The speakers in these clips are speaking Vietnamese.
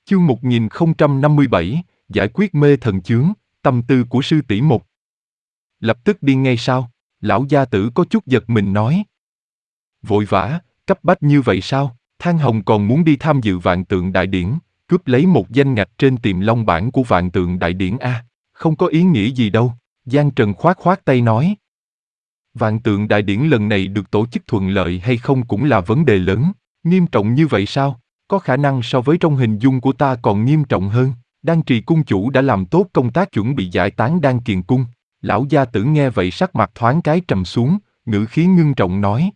Chương 1057, giải quyết mê thần chướng, tâm tư của sư tỷ một. Lập tức đi ngay sao? Lão gia tử có chút giật mình nói. Vội vã, cấp bách như vậy sao? Thang Hồng còn muốn đi tham dự Vạn Tượng Đại Điển, cướp lấy một danh ngạch trên Tiềm Long bảng của Vạn Tượng Đại Điển a. Không có ý nghĩa gì đâu. Giang Trần khoát khoát tay nói. Vạn Tượng Đại Điển lần này được tổ chức thuận lợi hay không cũng là vấn đề lớn. Nghiêm trọng như vậy sao? Có khả năng so với trong hình dung của ta còn nghiêm trọng hơn. Đan Trì cung chủ đã làm tốt công tác chuẩn bị giải tán Đan Kiền cung. Lão gia tử nghe vậy sắc mặt thoáng cái trầm xuống, ngữ khí ngưng trọng nói.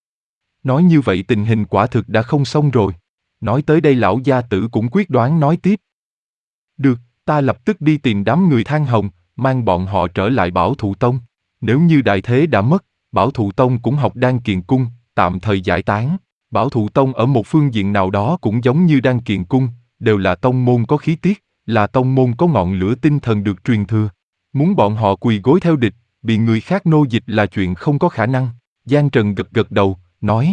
Nói như vậy tình hình quả thực đã không xong rồi. Nói tới đây lão gia tử cũng quyết đoán nói tiếp. Được, ta lập tức đi tìm đám người Thang Hồng, mang bọn họ trở lại Bảo Thụ Tông. Nếu như đại thế đã mất, Bảo Thụ Tông cũng học Đan Kiền cung, tạm thời giải tán. Bảo Thụ Tông ở một phương diện nào đó cũng giống như Đan Kiền cung, đều là tông môn có khí tiết, là tông môn có ngọn lửa tinh thần được truyền thừa. Muốn bọn họ quỳ gối theo địch, bị người khác nô dịch là chuyện không có khả năng. Giang Trần gật gật đầu, nói.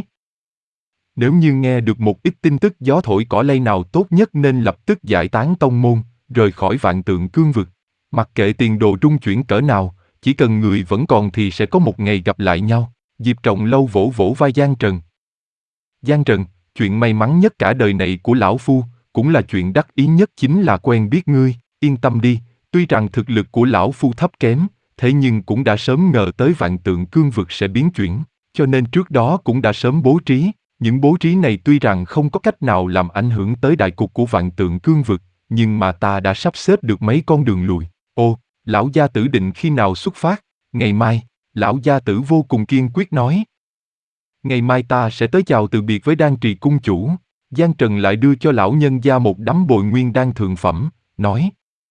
Nếu như nghe được một ít tin tức gió thổi cỏ lay nào tốt nhất nên lập tức giải tán tông môn, rời khỏi Vạn Tượng cương vực. Mặc kệ tiền đồ trung chuyển cỡ nào, chỉ cần người vẫn còn thì sẽ có một ngày gặp lại nhau. Diệp Trọng Lâu vỗ vỗ vai Giang Trần. Giang Trần, chuyện may mắn nhất cả đời này của lão phu, cũng là chuyện đắc ý nhất chính là quen biết ngươi. Yên tâm đi, tuy rằng thực lực của lão phu thấp kém, thế nhưng cũng đã sớm ngờ tới Vạn Tượng cương vực sẽ biến chuyển, cho nên trước đó cũng đã sớm bố trí. Những bố trí này tuy rằng không có cách nào làm ảnh hưởng tới đại cục của Vạn Tượng cương vực, nhưng mà ta đã sắp xếp được mấy con đường lùi. Ồ, lão gia tử định khi nào xuất phát? Ngày mai, lão gia tử vô cùng kiên quyết nói. Ngày mai ta sẽ tới chào từ biệt với Đan Trì cung chủ. Giang Trần lại đưa cho lão nhân gia một đám bồi nguyên đan thượng phẩm, nói.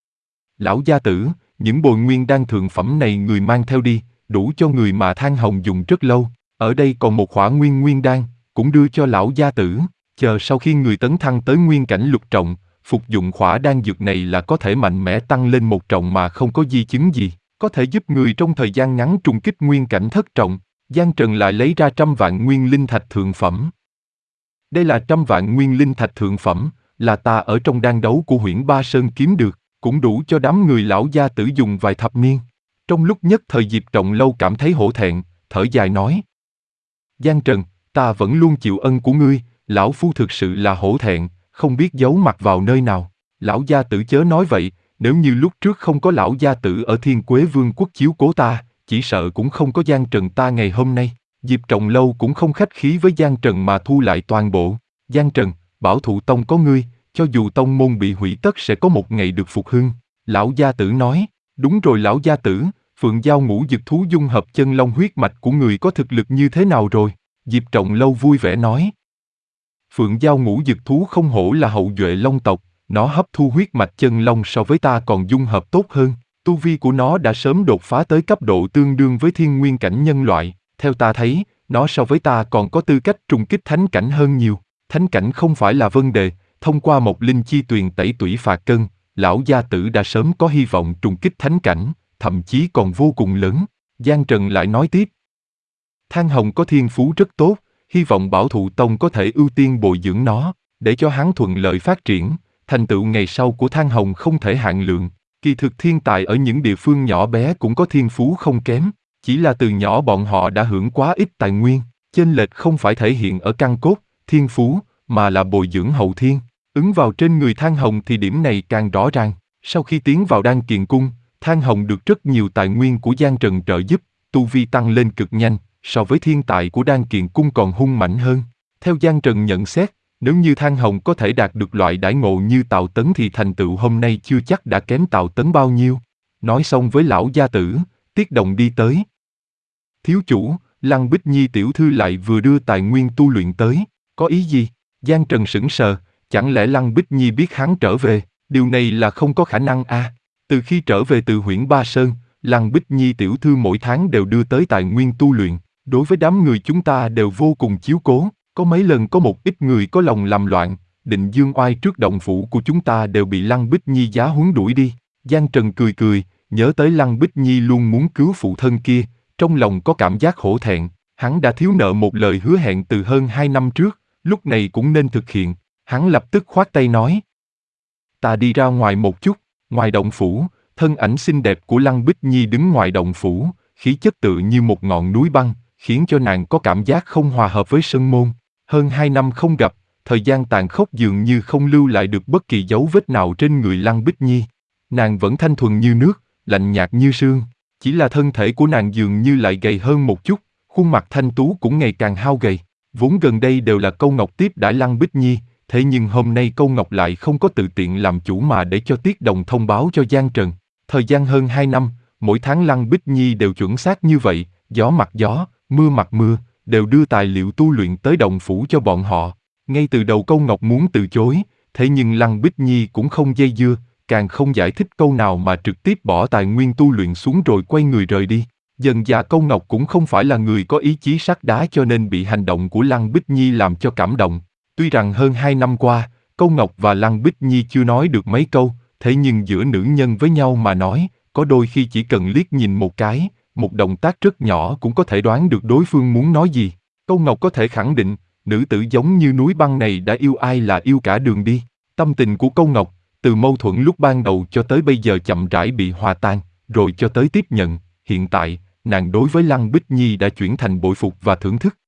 Lão gia tử, những bồi nguyên đan thượng phẩm này người mang theo đi, đủ cho người mà Thang Hồng dùng rất lâu. Ở đây còn một khỏa nguyên đan, cũng đưa cho lão gia tử. Chờ sau khi người tấn thăng tới nguyên cảnh lục trọng, phục dụng khỏa đan dược này là có thể mạnh mẽ tăng lên một trọng mà không có di chứng gì, có thể giúp người trong thời gian ngắn trùng kích nguyên cảnh thất trọng. Giang Trần lại lấy ra 100 vạn nguyên linh thạch thượng phẩm. Đây là 100 vạn nguyên linh thạch thượng phẩm, là ta ở trong đan đấu của Huyễn Ba Sơn kiếm được, cũng đủ cho đám người lão gia tử dùng vài thập niên. Trong lúc nhất thời Diệp Trọng Lâu cảm thấy hổ thẹn, thở dài nói. Giang Trần, ta vẫn luôn chịu ân của ngươi, lão phu thực sự là hổ thẹn, không biết giấu mặt vào nơi nào. Lão gia tử chớ nói vậy, nếu như lúc trước không có lão gia tử ở Thiên Quế Vương quốc chiếu cố ta, chỉ sợ cũng không có Giang Trần ta ngày hôm nay. Diệp Trọng Lâu cũng không khách khí với Giang Trần mà thu lại toàn bộ. Giang Trần, Bảo Thụ Tông có ngươi, cho dù tông môn bị hủy tất sẽ có một ngày được phục hưng. Lão gia tử nói, đúng rồi lão gia tử, Phượng Giao Ngũ Dực thú dung hợp chân long huyết mạch của người có thực lực như thế nào rồi? Diệp Trọng Lâu vui vẻ nói. Phượng Giao Ngũ Dực thú không hổ là hậu duệ long tộc, nó hấp thu huyết mạch chân long so với ta còn dung hợp tốt hơn. Tu vi của nó đã sớm đột phá tới cấp độ tương đương với thiên nguyên cảnh nhân loại. Theo ta thấy, nó so với ta còn có tư cách trùng kích thánh cảnh hơn nhiều. Thánh cảnh không phải là vấn đề, thông qua một linh chi tuyền tẩy tủy phạt cân, lão gia tử đã sớm có hy vọng trùng kích thánh cảnh, thậm chí còn vô cùng lớn. Giang Trần lại nói tiếp. Thang Hồng có thiên phú rất tốt, hy vọng Bảo Thụ Tông có thể ưu tiên bồi dưỡng nó, để cho hắn thuận lợi phát triển. Thành tựu ngày sau của Thang Hồng không thể hạn lượng. Kỳ thực thiên tài ở những địa phương nhỏ bé cũng có thiên phú không kém, chỉ là từ nhỏ bọn họ đã hưởng quá ít tài nguyên, chênh lệch không phải thể hiện ở căn cốt, thiên phú, mà là bồi dưỡng hậu thiên. Ứng vào trên người Thang Hồng thì điểm này càng rõ ràng. Sau khi tiến vào Đan Kiền cung, Thang Hồng được rất nhiều tài nguyên của Giang Trần trợ giúp, tu vi tăng lên cực nhanh, so với thiên tài của Đan Kiền cung còn hung mãnh hơn. Theo Giang Trần nhận xét, nếu như Thang Hồng có thể đạt được loại đãi ngộ như Tào Tấn thì thành tựu hôm nay chưa chắc đã kém Tào Tấn bao nhiêu. Nói xong với lão gia tử, Tiết Đồng đi tới. Thiếu chủ, Lăng Bích Nhi tiểu thư lại vừa đưa tài nguyên tu luyện tới, có ý gì? Giang Trần sững sờ, chẳng lẽ Lăng Bích Nhi biết hắn trở về? Điều này là không có khả năng a. Từ khi trở về từ Huyễn Ba Sơn, Lăng Bích Nhi tiểu thư mỗi tháng đều đưa tới tài nguyên tu luyện, đối với đám người chúng ta đều vô cùng chiếu cố. Có mấy lần có một ít người có lòng làm loạn, Định Dương oai trước động phủ của chúng ta đều bị Lăng Bích Nhi giá huấn đuổi đi. Giang Trần cười cười, nhớ tới Lăng Bích Nhi luôn muốn cứu phụ thân kia, trong lòng có cảm giác hổ thẹn. Hắn đã thiếu nợ một lời hứa hẹn từ hơn 2 năm trước, lúc này cũng nên thực hiện. Hắn lập tức khoát tay nói. Ta đi ra ngoài một chút. Ngoài động phủ, thân ảnh xinh đẹp của Lăng Bích Nhi đứng ngoài động phủ, khí chất tự như một ngọn núi băng, khiến cho nàng có cảm giác không hòa hợp với sân môn. Hơn 2 năm không gặp, thời gian tàn khốc dường như không lưu lại được bất kỳ dấu vết nào trên người Lăng Bích Nhi. Nàng vẫn thanh thuần như nước, lạnh nhạt như sương, chỉ là thân thể của nàng dường như lại gầy hơn một chút, khuôn mặt thanh tú cũng ngày càng hao gầy. Vốn gần đây đều là Câu Ngọc tiếp đãi Lăng Bích Nhi, thế nhưng hôm nay Câu Ngọc lại không có tự tiện làm chủ mà để cho Tiết Đồng thông báo cho Giang Trần. Thời gian hơn 2 năm, mỗi tháng Lăng Bích Nhi đều chuẩn xác như vậy, gió mặt gió, mưa mặt mưa, đều đưa tài liệu tu luyện tới động phủ cho bọn họ. Ngay từ đầu Câu Ngọc muốn từ chối, thế nhưng Lăng Bích Nhi cũng không dây dưa, càng không giải thích câu nào mà trực tiếp bỏ tài nguyên tu luyện xuống rồi quay người rời đi. Dần dà Câu Ngọc cũng không phải là người có ý chí sắt đá cho nên bị hành động của Lăng Bích Nhi làm cho cảm động. Tuy rằng hơn 2 năm qua, Câu Ngọc và Lăng Bích Nhi chưa nói được mấy câu, thế nhưng giữa nữ nhân với nhau mà nói, có đôi khi chỉ cần liếc nhìn một cái, một động tác rất nhỏ cũng có thể đoán được đối phương muốn nói gì. Câu Ngọc có thể khẳng định, nữ tử giống như núi băng này đã yêu ai là yêu cả đường đi. Tâm tình của Câu Ngọc, từ mâu thuẫn lúc ban đầu cho tới bây giờ chậm rãi bị hòa tan, rồi cho tới tiếp nhận, hiện tại, nàng đối với Lăng Bích Nhi đã chuyển thành bội phục và thưởng thức.